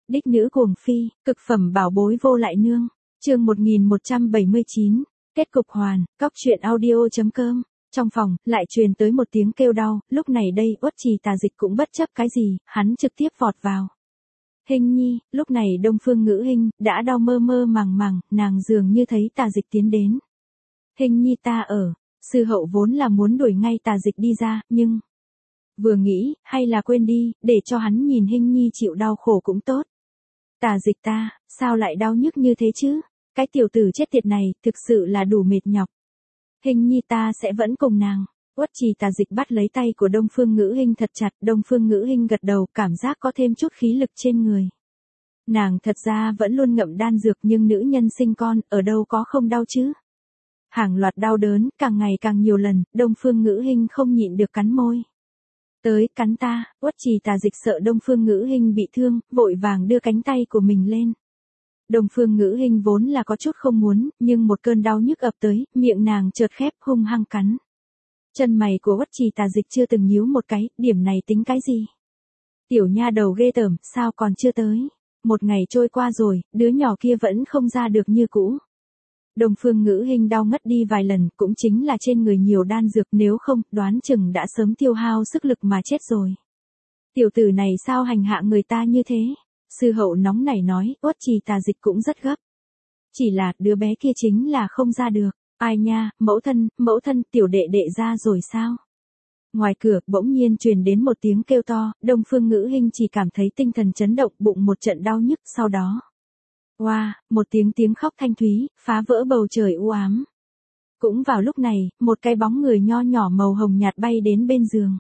Đích nữ cuồng phi, cực phẩm bảo bối vô lại nương. Chương 1179. Kết cục hoàn, cóc truyện audio.com. Trong phòng, lại truyền tới một tiếng kêu đau, lúc này đây Uất Trì Tà Dịch cũng bất chấp cái gì, hắn trực tiếp vọt vào. Hình nhi, lúc này Đông Phương Ngữ Hinh đã đau mơ mơ màng màng, nàng dường như thấy Tà Dịch tiến đến. Hình nhi ta ở, sư hậu vốn là muốn đuổi ngay Tà Dịch đi ra, nhưng vừa nghĩ, hay là quên đi, để cho hắn nhìn Hình nhi chịu đau khổ cũng tốt. Tà Dịch ta, sao lại đau nhức như thế chứ? Cái tiểu tử chết tiệt này, thực sự là đủ mệt nhọc. Hình nhi ta sẽ vẫn cùng nàng. Uất Trì Tà Dịch bắt lấy tay của Đông Phương Ngữ Hinh thật chặt, Đông Phương Ngữ Hinh gật đầu, cảm giác có thêm chút khí lực trên người. Nàng thật ra vẫn luôn ngậm đan dược nhưng nữ nhân sinh con, ở đâu có không đau chứ? Hàng loạt đau đớn, càng ngày càng nhiều lần, Đông Phương Ngữ Hinh không nhịn được cắn môi. Tới, cắn ta, Uất Trì Tà Dịch sợ Đông Phương Ngữ Hinh bị thương, vội vàng đưa cánh tay của mình lên. Đông Phương Ngữ Hinh vốn là có chút không muốn, nhưng một cơn đau nhức ập tới, miệng nàng chợt khép hung hăng cắn. Chân mày của Uất Trì Tà Dịch chưa từng nhíu một cái, điểm này tính cái gì? Tiểu nha đầu ghê tởm, sao còn chưa tới? Một ngày trôi qua rồi, đứa nhỏ kia vẫn không ra được như cũ. Đông Phương Ngữ Hinh đau ngất đi vài lần, cũng chính là trên người nhiều đan dược, nếu không, đoán chừng đã sớm tiêu hao sức lực mà chết rồi. Tiểu tử này sao hành hạ người ta như thế? Sư hậu nóng nảy nói, Uất Trì Tà Dịch cũng rất gấp. Chỉ là, đứa bé kia chính là không ra được. Ai nha, mẫu thân, tiểu đệ đệ ra rồi sao? Ngoài cửa, bỗng nhiên truyền đến một tiếng kêu to, Đông Phương Ngữ Hinh chỉ cảm thấy tinh thần chấn động, bụng một trận đau nhức, sau đó. Oa, một tiếng khóc thanh thúy, phá vỡ bầu trời u ám. Cũng vào lúc này, một cái bóng người nho nhỏ màu hồng nhạt bay đến bên giường.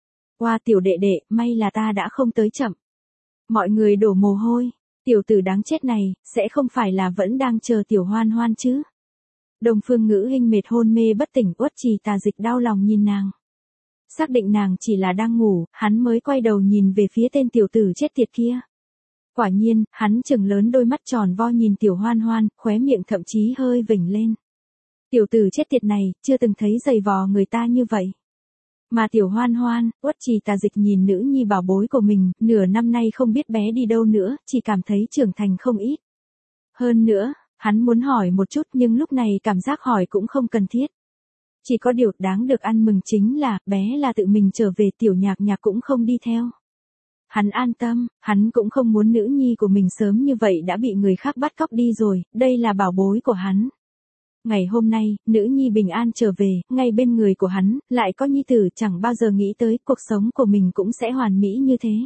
Oa tiểu đệ đệ, may là ta đã không tới chậm. Mọi người đổ mồ hôi, tiểu tử đáng chết này, sẽ không phải là vẫn đang chờ tiểu Hoan Hoan chứ? Đông Phương Ngữ Hinh mệt hôn mê bất tỉnh, Uất Trì Tà Dịch đau lòng nhìn nàng. Xác định nàng chỉ là đang ngủ, hắn mới quay đầu nhìn về phía tên tiểu tử chết tiệt kia. Quả nhiên, hắn trừng lớn đôi mắt tròn vo nhìn tiểu Hoan Hoan, khóe miệng thậm chí hơi vểnh lên. Tiểu tử chết tiệt này, chưa từng thấy giày vò người ta như vậy. Mà tiểu Hoan Hoan, Uất Trì Tà Dịch nhìn nữ nhi bảo bối của mình, nửa năm nay không biết bé đi đâu nữa, chỉ cảm thấy trưởng thành không ít. Hơn nữa, hắn muốn hỏi một chút nhưng lúc này cảm giác hỏi cũng không cần thiết. Chỉ có điều đáng được ăn mừng chính là, bé là tự mình trở về, tiểu Nhạc Nhạc cũng không đi theo. Hắn an tâm, hắn cũng không muốn nữ nhi của mình sớm như vậy đã bị người khác bắt cóc đi rồi, đây là bảo bối của hắn. Ngày hôm nay, nữ nhi bình an trở về, ngay bên người của hắn, lại có nhi tử, chẳng bao giờ nghĩ tới cuộc sống của mình cũng sẽ hoàn mỹ như thế.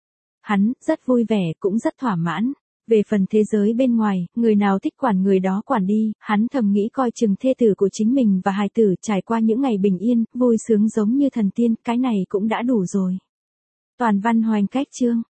Hắn, rất vui vẻ, cũng rất thỏa mãn. Về phần thế giới bên ngoài, người nào thích quản người đó quản đi, hắn thầm nghĩ coi chừng thê tử của chính mình và hài tử trải qua những ngày bình yên, vui sướng giống như thần tiên, cái này cũng đã đủ rồi. Toàn văn hoành cách chương.